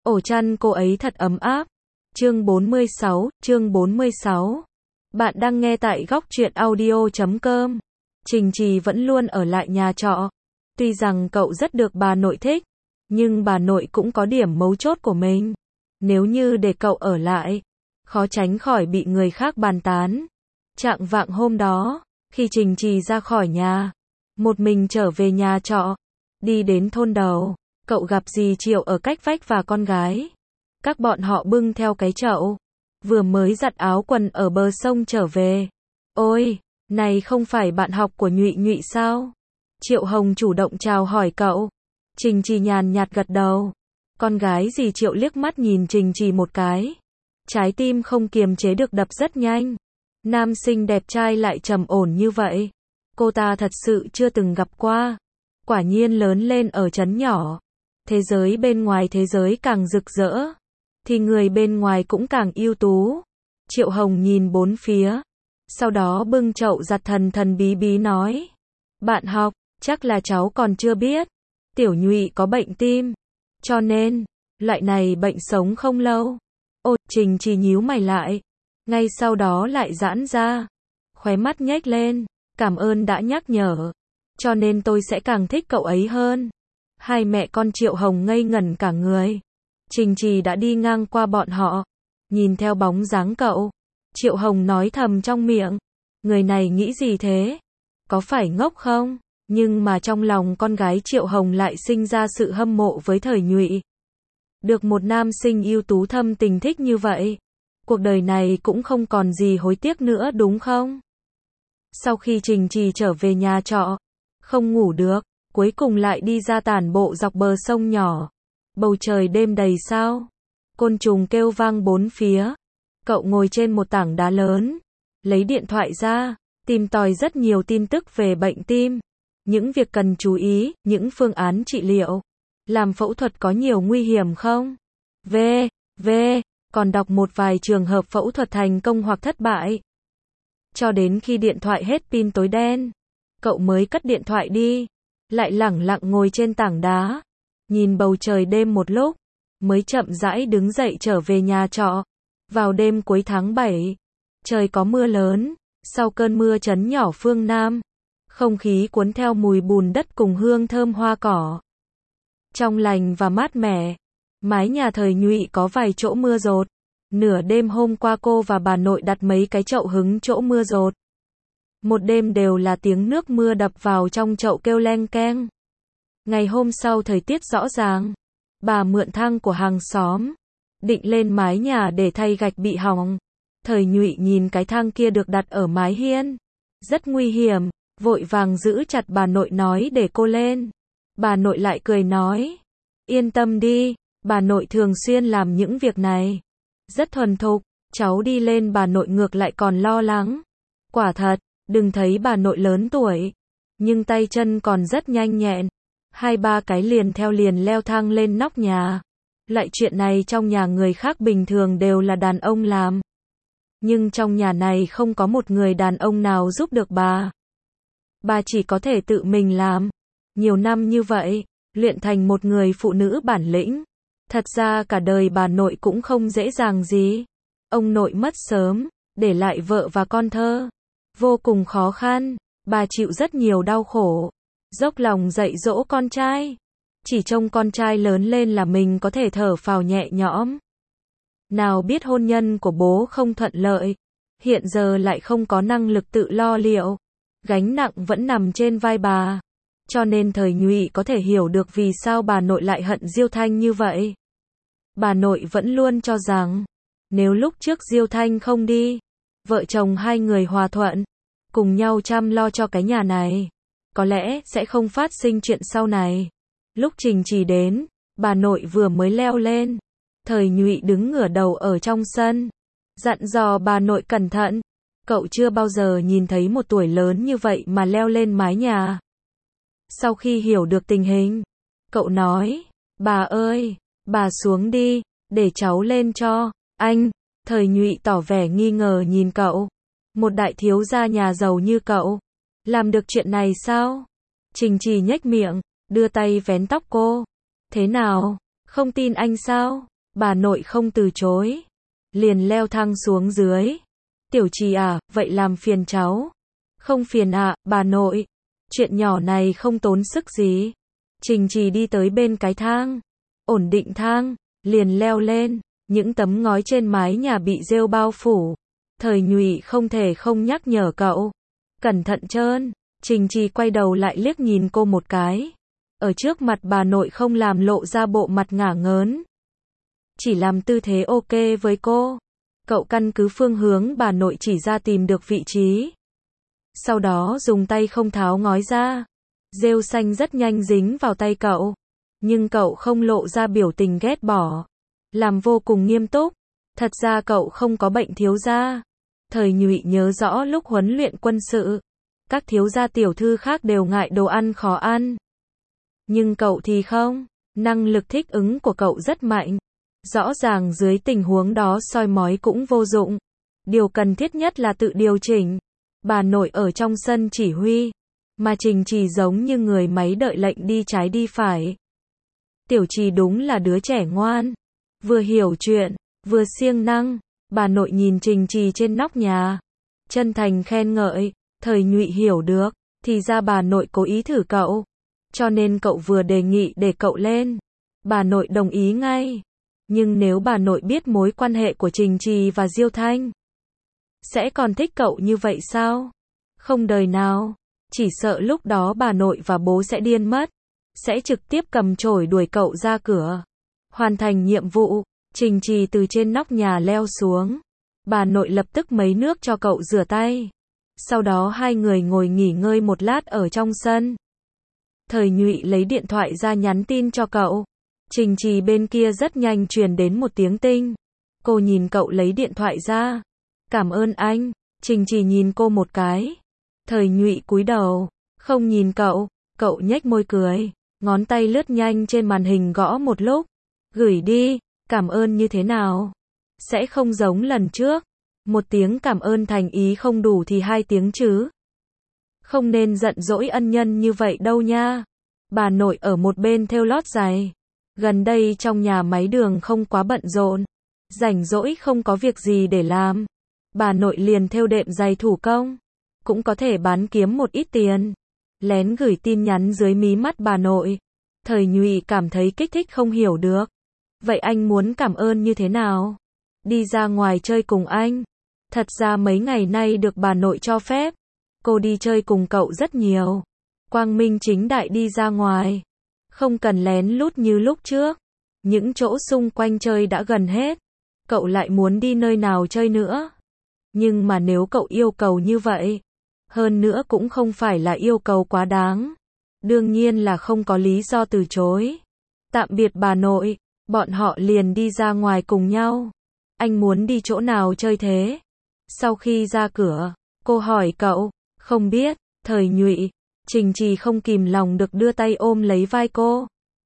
Ổ chăn cô ấy thật ấm áp. Chương 46. Bạn đang nghe tại góc truyện audio.com. Trình Trì vẫn luôn ở lại nhà trọ. Tuy rằng cậu rất được bà nội thích, nhưng bà nội cũng có điểm mấu chốt của mình. Nếu như để cậu ở lại, khó tránh khỏi bị người khác bàn tán. Chạng vạng hôm đó, khi Trình Trì ra khỏi nhà, một mình trở về nhà trọ, đi đến thôn đầu, cậu gặp dì Triệu ở cách vách và con gái. Các bọn họ bưng theo cái chậu, vừa mới giặt áo quần ở bờ sông trở về. Ôi, này không phải bạn học của Nhụy Nhụy sao? Triệu Hồng chủ động chào hỏi cậu. Trình Trì nhàn nhạt gật đầu. Con gái dì Triệu liếc mắt nhìn Trình Trì một cái. Trái tim không kiềm chế được đập rất nhanh. Nam sinh đẹp trai lại trầm ổn như vậy, cô ta thật sự chưa từng gặp qua. Quả nhiên lớn lên ở trấn nhỏ, thế giới bên ngoài thế giới càng rực rỡ, thì người bên ngoài cũng càng ưu tú. Triệu Hồng nhìn bốn phía, sau đó bưng chậu giặt thần thần bí bí nói. Bạn học, chắc là cháu còn chưa biết, Tiểu Nhụy có bệnh tim, cho nên, loại này bệnh sống không lâu. Ôi, Trình Trì nhíu mày lại, ngay sau đó lại giãn ra, khóe mắt nhếch lên, cảm ơn đã nhắc nhở, cho nên tôi sẽ càng thích cậu ấy hơn. Hai mẹ con Triệu Hồng ngây ngẩn cả người. Trình Trì đã đi ngang qua bọn họ, nhìn theo bóng dáng cậu, Triệu Hồng nói thầm trong miệng, người này nghĩ gì thế? Có phải ngốc không? Nhưng mà trong lòng con gái Triệu Hồng lại sinh ra sự hâm mộ với Thời Nhụy. Được một nam sinh ưu tú thâm tình thích như vậy, cuộc đời này cũng không còn gì hối tiếc nữa đúng không? Sau khi Trình Trì trở về nhà trọ, không ngủ được, cuối cùng lại đi ra tản bộ dọc bờ sông nhỏ. Bầu trời đêm đầy sao, côn trùng kêu vang bốn phía. Cậu ngồi trên một tảng đá lớn, lấy điện thoại ra, tìm tòi rất nhiều tin tức về bệnh tim, những việc cần chú ý, những phương án trị liệu. Làm phẫu thuật có nhiều nguy hiểm không? Còn đọc một vài trường hợp phẫu thuật thành công hoặc thất bại. Cho đến khi điện thoại hết pin tối đen, cậu mới cất điện thoại đi, lại lẳng lặng ngồi trên tảng đá, nhìn bầu trời đêm một lúc, mới chậm rãi đứng dậy trở về nhà trọ. Vào đêm cuối tháng 7, trời có mưa lớn, sau cơn mưa trấn nhỏ phương Nam, không khí cuốn theo mùi bùn đất cùng hương thơm hoa cỏ. Trong lành và mát mẻ, mái nhà Thời Nhụy có vài chỗ mưa dột. Nửa đêm hôm qua cô và bà nội đặt mấy cái chậu hứng chỗ mưa dột. Một đêm đều là tiếng nước mưa đập vào trong chậu kêu leng keng. Ngày hôm sau thời tiết rõ ràng, bà mượn thang của hàng xóm, định lên mái nhà để thay gạch bị hỏng. Thời Nhụy nhìn cái thang kia được đặt ở mái hiên, rất nguy hiểm, vội vàng giữ chặt bà nội nói để cô lên. Bà nội lại cười nói, yên tâm đi, bà nội thường xuyên làm những việc này, rất thuần thục. Cháu đi lên, bà nội ngược lại còn lo lắng. Quả thật, đừng thấy bà nội lớn tuổi, nhưng tay chân còn rất nhanh nhẹn. 2-3 cái liền leo thang lên nóc nhà. Loại chuyện này trong nhà người khác bình thường đều là đàn ông làm. Nhưng trong nhà này không có một người đàn ông nào giúp được bà. Bà chỉ có thể tự mình làm. Nhiều năm như vậy, luyện thành một người phụ nữ bản lĩnh. Thật ra cả đời bà nội cũng không dễ dàng gì. Ông nội mất sớm, để lại vợ và con thơ. Vô cùng khó khăn, bà chịu rất nhiều đau khổ, dốc lòng dạy dỗ con trai. Chỉ trông con trai lớn lên là mình có thể thở phào nhẹ nhõm. Nào biết hôn nhân của bố không thuận lợi, hiện giờ lại không có năng lực tự lo liệu. Gánh nặng vẫn nằm trên vai bà. Cho nên Thời Nhụy có thể hiểu được vì sao bà nội lại hận Diêu Thanh như vậy. Bà nội vẫn luôn cho rằng, nếu lúc trước Diêu Thanh không đi, vợ chồng hai người hòa thuận, cùng nhau chăm lo cho cái nhà này, có lẽ sẽ không phát sinh chuyện sau này. Lúc Trình Trì đến, bà nội vừa mới leo lên. Thời Nhụy đứng ngửa đầu ở trong sân, dặn dò bà nội cẩn thận. Cậu chưa bao giờ nhìn thấy một tuổi lớn như vậy mà leo lên mái nhà. Sau khi hiểu được tình hình, cậu nói, bà ơi, bà xuống đi, để cháu lên cho. Anh, Thời Nhụy tỏ vẻ nghi ngờ nhìn cậu. Một đại thiếu gia nhà giàu như cậu, làm được chuyện này sao? Trình Trì nhếch miệng, đưa tay vén tóc cô. Thế nào, không tin anh sao? Bà nội không từ chối, liền leo thang xuống dưới. Tiểu Trì à, vậy làm phiền cháu. Không phiền ạ, bà nội. Chuyện nhỏ này không tốn sức gì. Trình Trì đi tới bên cái thang, ổn định thang, liền leo lên. Những tấm ngói trên mái nhà bị rêu bao phủ. Thời Nhụy không thể không nhắc nhở cậu. Cẩn thận trơn. Trình Trì quay đầu lại liếc nhìn cô một cái. Ở trước mặt bà nội không làm lộ ra bộ mặt ngả ngớn. Chỉ làm tư thế ok với cô. Cậu căn cứ phương hướng bà nội chỉ ra tìm được vị trí. Sau đó dùng tay không tháo ngói ra. Rêu xanh rất nhanh dính vào tay cậu. Nhưng cậu không lộ ra biểu tình ghét bỏ. Làm vô cùng nghiêm túc. Thật ra cậu không có bệnh thiếu gia. Thời Nhụy nhớ rõ lúc huấn luyện quân sự. Các thiếu gia tiểu thư khác đều ngại đồ ăn khó ăn. Nhưng cậu thì không. Năng lực thích ứng của cậu rất mạnh. Rõ ràng dưới tình huống đó soi mói cũng vô dụng. Điều cần thiết nhất là tự điều chỉnh. Bà nội ở trong sân chỉ huy. Mà Trình Trì giống như người máy đợi lệnh đi trái đi phải. Tiểu Trì đúng là đứa trẻ ngoan. Vừa hiểu chuyện, vừa siêng năng. Bà nội nhìn Trình Trì trên nóc nhà. Chân thành khen ngợi. Thời Nhụy hiểu được. Thì ra bà nội cố ý thử cậu. Cho nên cậu vừa đề nghị để cậu lên. Bà nội đồng ý ngay. Nhưng nếu bà nội biết mối quan hệ của Trình Trì và Diêu Thanh, sẽ còn thích cậu như vậy sao? Không đời nào. Chỉ sợ lúc đó bà nội và bố sẽ điên mất. Sẽ trực tiếp cầm chổi đuổi cậu ra cửa. Hoàn thành nhiệm vụ, Trình Trì từ trên nóc nhà leo xuống. Bà nội lập tức mấy nước cho cậu rửa tay. Sau đó hai người ngồi nghỉ ngơi một lát ở trong sân. Thời Nhụy lấy điện thoại ra nhắn tin cho cậu. Trình Trì bên kia rất nhanh truyền đến một tiếng tinh. Cô nhìn cậu lấy điện thoại ra. Cảm ơn anh. Trình Trì nhìn cô một cái. Thời Nhụy cúi đầu, không nhìn cậu. Cậu nhếch môi cười. Ngón tay lướt nhanh trên màn hình gõ một lúc. Gửi đi. Cảm ơn như thế nào? Sẽ không giống lần trước. Một tiếng cảm ơn thành ý không đủ thì hai tiếng chứ. Không nên giận dỗi ân nhân như vậy đâu nha. Bà nội ở một bên thêu lót giày. Gần đây trong nhà máy đường không quá bận rộn. Rảnh rỗi không có việc gì để làm. Bà nội liền thêu đệm giày thủ công. Cũng có thể bán kiếm một ít tiền. Lén gửi tin nhắn dưới mí mắt bà nội. Thời Nhụy cảm thấy kích thích không hiểu được. Vậy anh muốn cảm ơn như thế nào? Đi ra ngoài chơi cùng anh. Thật ra mấy ngày nay được bà nội cho phép. Cô đi chơi cùng cậu rất nhiều. Quang minh chính đại đi ra ngoài. Không cần lén lút như lúc trước. Những chỗ xung quanh chơi đã gần hết. Cậu lại muốn đi nơi nào chơi nữa. Nhưng mà nếu cậu yêu cầu như vậy, hơn nữa cũng không phải là yêu cầu quá đáng. Đương nhiên là không có lý do từ chối. Tạm biệt bà nội, bọn họ liền đi ra ngoài cùng nhau. Anh muốn đi chỗ nào chơi thế? Sau khi ra cửa, cô hỏi cậu. Không biết. Thời Nhụy. Trình Trì không kìm lòng được đưa tay ôm lấy vai cô.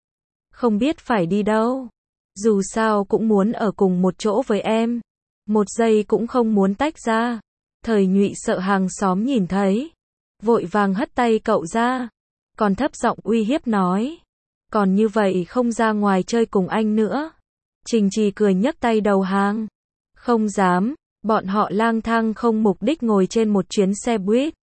Không biết phải đi đâu. Dù sao cũng muốn ở cùng một chỗ với em. Một giây cũng không muốn tách ra. Thời Nhụy sợ hàng xóm nhìn thấy. Vội vàng hất tay cậu ra. Còn thấp giọng uy hiếp nói. Còn như vậy không ra ngoài chơi cùng anh nữa. Trình Trì cười nhấc tay đầu hàng. Không dám. Bọn họ lang thang không mục đích ngồi trên một chuyến xe buýt.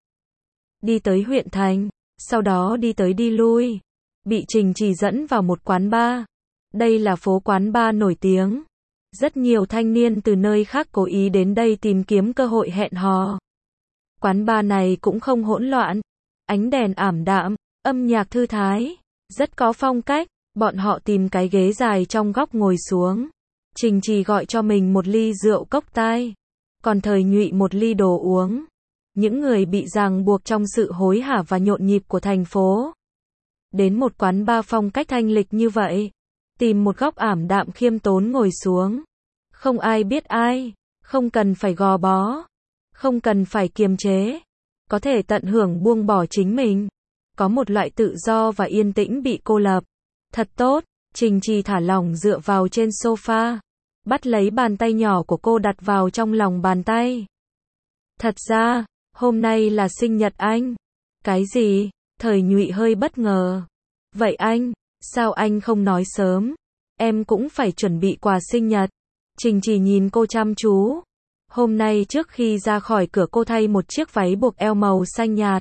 Đi tới huyện thành. Sau đó đi tới đi lui. Bị Trình Trì dẫn vào một quán bar. Đây là phố quán bar nổi tiếng. Rất nhiều thanh niên từ nơi khác cố ý đến đây tìm kiếm cơ hội hẹn hò. Quán bar này cũng không hỗn loạn. Ánh đèn ảm đạm, âm nhạc thư thái. Rất có phong cách. Bọn họ tìm cái ghế dài trong góc ngồi xuống. Trình Trì gọi cho mình một ly rượu cốc tai. Còn Thời Nhụy một ly đồ uống. Những người bị ràng buộc trong sự hối hả và nhộn nhịp của thành phố. Đến một quán bar phong cách thanh lịch như vậy. Tìm một góc ảm đạm khiêm tốn ngồi xuống. Không ai biết ai. Không cần phải gò bó. Không cần phải kiềm chế. Có thể tận hưởng buông bỏ chính mình. Có một loại tự do và yên tĩnh bị cô lập. Thật tốt. Trình Trì thả lỏng dựa vào trên sofa. Bắt lấy bàn tay nhỏ của cô đặt vào trong lòng bàn tay. Thật ra, hôm nay là sinh nhật anh. Cái gì? Thời Nhụy hơi bất ngờ. Vậy anh, sao anh không nói sớm? em cũng phải chuẩn bị quà sinh nhật. Trình Trì nhìn cô chăm chú. Hôm nay trước khi ra khỏi cửa cô thay một chiếc váy buộc eo màu xanh nhạt,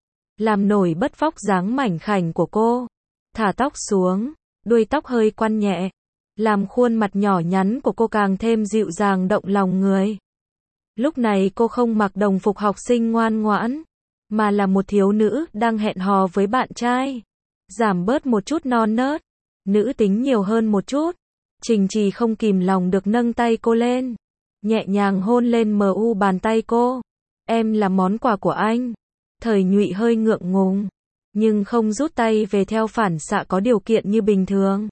làm nổi bật vóc dáng mảnh khảnh của cô. Thả tóc xuống, đuôi tóc hơi quăn nhẹ, làm khuôn mặt nhỏ nhắn của cô càng thêm dịu dàng động lòng người. Lúc này cô không mặc đồng phục học sinh ngoan ngoãn, mà là một thiếu nữ đang hẹn hò với bạn trai. Giảm bớt một chút non nớt, nữ tính nhiều hơn một chút. Trình Trì không kìm lòng được nâng tay cô lên, nhẹ nhàng hôn lên mu bàn tay cô. Em là món quà của anh. Thời Nhụy hơi ngượng ngùng, nhưng không rút tay về theo phản xạ có điều kiện như bình thường.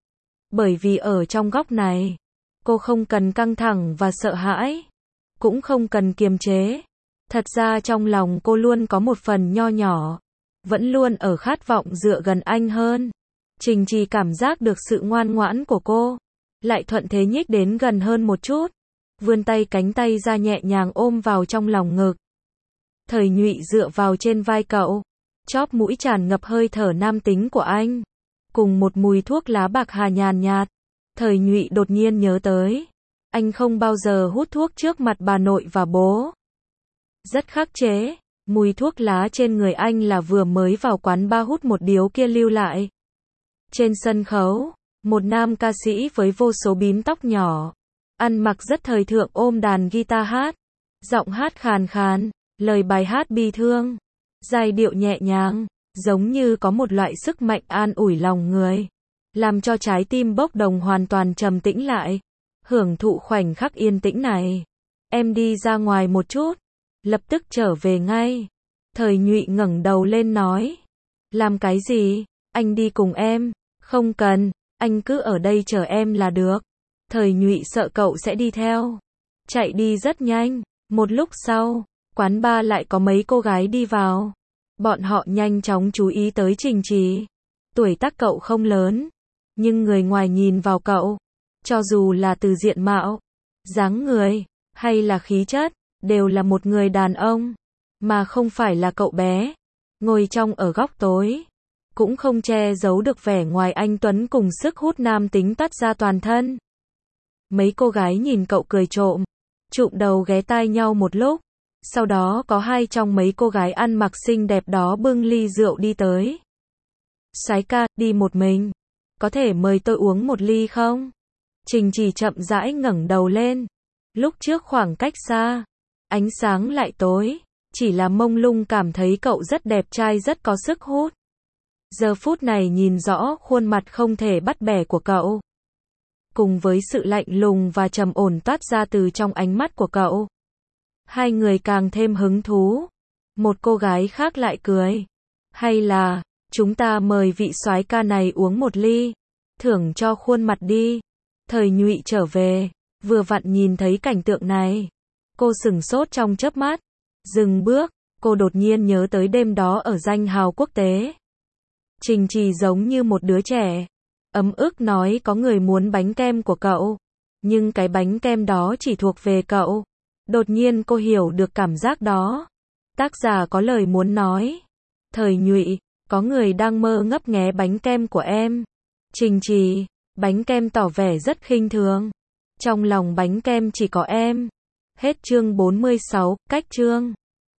Bởi vì ở trong góc này, cô không cần căng thẳng và sợ hãi, cũng không cần kiềm chế. Thật ra trong lòng cô luôn có một phần nho nhỏ, vẫn luôn ở khát vọng dựa gần anh hơn. Trình Trì cảm giác được sự ngoan ngoãn của cô, lại thuận thế nhích đến gần hơn một chút, vươn tay cánh tay ra nhẹ nhàng ôm vào trong lòng ngực. Thời Nhụy dựa vào trên vai cậu, chóp mũi tràn ngập hơi thở nam tính của anh, cùng một mùi thuốc lá bạc hà nhàn nhạt. Thời Nhụy đột nhiên nhớ tới, anh không bao giờ hút thuốc trước mặt bà nội và bố. Rất khắc chế, mùi thuốc lá trên người anh là vừa mới vào quán bar hút một điếu kia lưu lại. Trên sân khấu, một nam ca sĩ với vô số bím tóc nhỏ, ăn mặc rất thời thượng ôm đàn guitar hát, giọng hát khàn khàn, lời bài hát bi thương, giai điệu nhẹ nhàng, giống như có một loại sức mạnh an ủi lòng người, làm cho trái tim bốc đồng hoàn toàn trầm tĩnh lại, hưởng thụ khoảnh khắc yên tĩnh này. Em đi ra ngoài một chút, lập tức trở về ngay. Thời Nhụy ngẩng đầu lên nói. Làm cái gì? Anh đi cùng em. Không cần, anh cứ ở đây chờ em là được. Thời Nhụy sợ cậu sẽ đi theo, chạy đi rất nhanh. Một lúc sau, quán bar lại có mấy cô gái đi vào. Bọn họ nhanh chóng chú ý tới Trình Trì. Tuổi tác cậu không lớn, nhưng người ngoài nhìn vào cậu, cho dù là từ diện mạo, dáng người, hay là khí chất, đều là một người đàn ông, mà không phải là cậu bé, ngồi trong ở góc tối, cũng không che giấu được vẻ ngoài anh tuấn cùng sức hút nam tính toát ra toàn thân. Mấy cô gái nhìn cậu cười trộm, chụm đầu ghé tai nhau một lúc, sau đó có hai trong mấy cô gái ăn mặc xinh đẹp đó bưng ly rượu đi tới. Soái ca, đi một mình, có thể mời tôi uống một ly không? Trình Trì chậm rãi ngẩng đầu lên, lúc trước khoảng cách xa, ánh sáng lại tối, chỉ là mông lung cảm thấy cậu rất đẹp trai rất có sức hút. Giờ phút này nhìn rõ khuôn mặt không thể bắt bẻ của cậu, cùng với sự lạnh lùng và trầm ổn toát ra từ trong ánh mắt của cậu, hai người càng thêm hứng thú. Một cô gái khác lại cười. Hay là, chúng ta mời vị soái ca này uống một ly, thưởng cho khuôn mặt đi. Thời Nhụy trở về, vừa vặn nhìn thấy cảnh tượng này. Cô sửng sốt trong chớp mắt, dừng bước, cô đột nhiên nhớ tới đêm đó ở danh hào quốc tế. Trình Trì giống như một đứa trẻ, ấm ức nói có người muốn bánh kem của cậu, nhưng cái bánh kem đó chỉ thuộc về cậu. Đột nhiên cô hiểu được cảm giác đó. Tác giả có lời muốn nói. Thời Nhụy, có người đang mơ ngấp nghé bánh kem của em. Trình Trì, bánh kem tỏ vẻ rất khinh thường. Trong lòng bánh kem chỉ có em. Hết chương 46, cách chương.